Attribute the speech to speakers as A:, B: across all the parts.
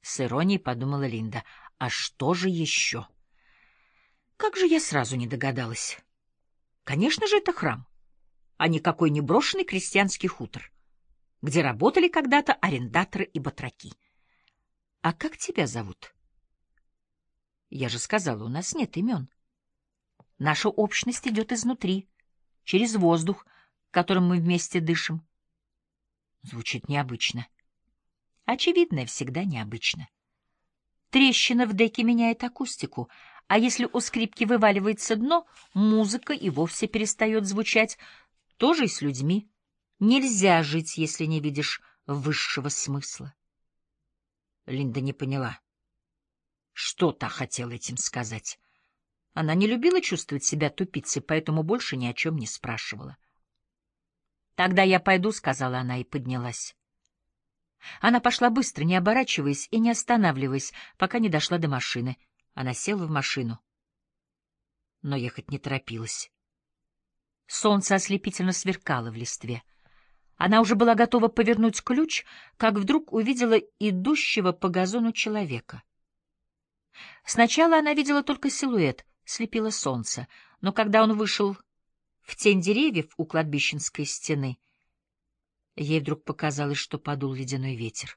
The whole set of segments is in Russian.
A: с иронией подумала Линда. А что же еще? Как же я сразу не догадалась? Конечно же, это храм, а никакой не брошенный крестьянский хутор, где работали когда-то арендаторы и батраки. А как тебя зовут? Я же сказала, у нас нет имен. Наша общность идет изнутри, через воздух, которым мы вместе дышим. Звучит необычно. Очевидно, всегда необычно. Трещина в деке меняет акустику, а если у скрипки вываливается дно, музыка и вовсе перестает звучать. Тоже и с людьми. Нельзя жить, если не видишь высшего смысла. Линда не поняла, что та хотела этим сказать. Она не любила чувствовать себя тупицей, поэтому больше ни о чем не спрашивала. «Тогда я пойду», — сказала она и поднялась. Она пошла быстро, не оборачиваясь и не останавливаясь, пока не дошла до машины. Она села в машину, но ехать не торопилась. Солнце ослепительно сверкало в листве. Она уже была готова повернуть ключ, как вдруг увидела идущего по газону человека. Сначала она видела только силуэт, слепило солнце, но когда он вышел в тень деревьев у кладбищенской стены, ей вдруг показалось, что подул ледяной ветер.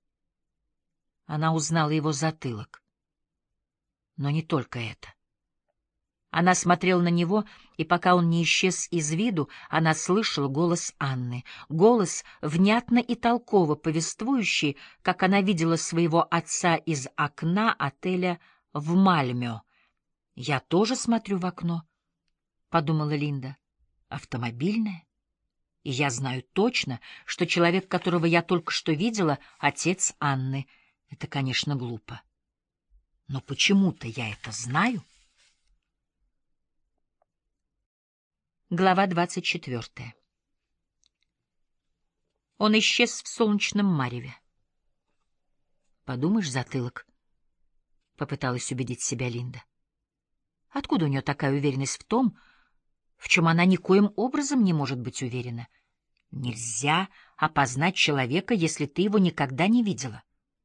A: Она узнала его затылок. Но не только это. Она смотрела на него, и пока он не исчез из виду, она слышала голос Анны, голос, внятно и толково повествующий, как она видела своего отца из окна отеля в Мальмё. «Я тоже смотрю в окно», — подумала Линда, — «автомобильное. И я знаю точно, что человек, которого я только что видела, отец Анны. Это, конечно, глупо. Но почему-то я это знаю». Глава 24. Он исчез в солнечном мареве. «Подумаешь, затылок», — попыталась убедить себя Линда. Откуда у нее такая уверенность в том, в чем она никоим образом не может быть уверена? Нельзя опознать человека, если ты его никогда не видела.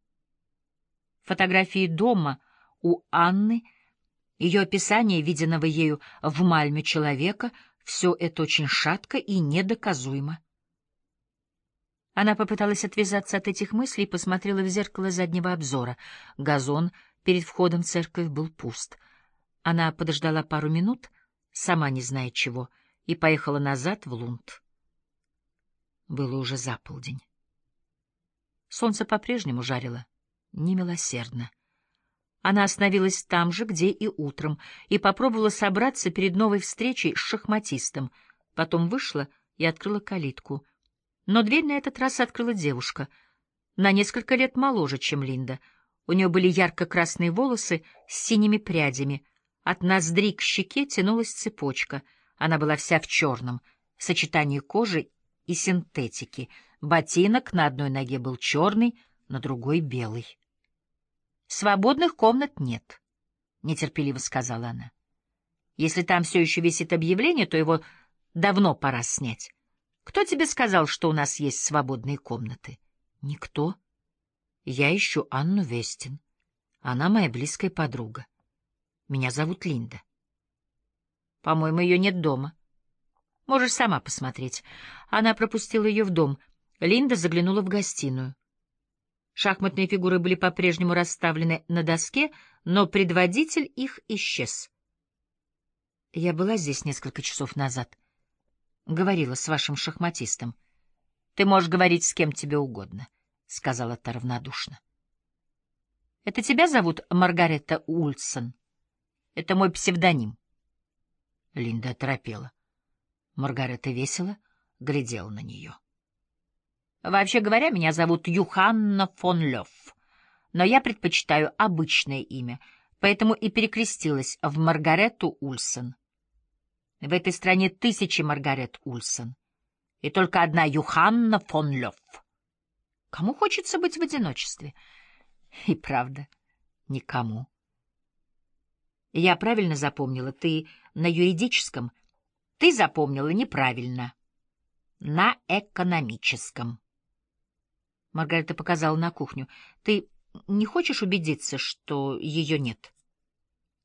A: Фотографии дома у Анны, ее описание виденного ею в Мальме человека — все это очень шатко и недоказуемо. Она попыталась отвязаться от этих мыслей и посмотрела в зеркало заднего обзора. Газон перед входом в церковь был пуст. Она подождала пару минут, сама не зная чего, и поехала назад в Лунд. Было уже за полдень. Солнце по-прежнему жарило немилосердно. Она остановилась там же, где и утром, и попробовала собраться перед новой встречей с шахматистом. Потом вышла и открыла калитку. Но дверь на этот раз открыла девушка, на несколько лет моложе, чем Линда. У нее были ярко-красные волосы с синими прядями. От ноздри к щеке тянулась цепочка. Она была вся в черном, в сочетании кожи и синтетики. Ботинок на одной ноге был черный, на другой — белый. «Свободных комнат нет», — нетерпеливо сказала она. «Если там все еще висит объявление, то его давно пора снять. Кто тебе сказал, что у нас есть свободные комнаты?» «Никто. Я ищу Анну Вестин. Она моя близкая подруга. Меня зовут Линда. По-моему, ее нет дома. Можешь сама посмотреть». Она пропустила ее в дом. Линда заглянула в гостиную. Шахматные фигуры были по-прежнему расставлены на доске, но предводитель их исчез. «Я была здесь несколько часов назад. Говорила с вашим шахматистом. Ты можешь говорить с кем тебе угодно», — сказала та равнодушно. «Это тебя зовут Маргарета Ульсон? Это мой псевдоним». Линда оторопела. Маргарета весело глядела на нее. «Вообще говоря, меня зовут Юханна фон Лёв, но я предпочитаю обычное имя, поэтому и перекрестилась в Маргарету Ульсон. В этой стране тысячи Маргарет Ульсон, и только одна Юханна фон Лёв. Кому хочется быть в одиночестве?» И правда, никому. «Я правильно запомнила? Ты на юридическом?» «Ты запомнила неправильно. На экономическом». Маргарета показала на кухню. «Ты Не хочешь убедиться, что ее нет?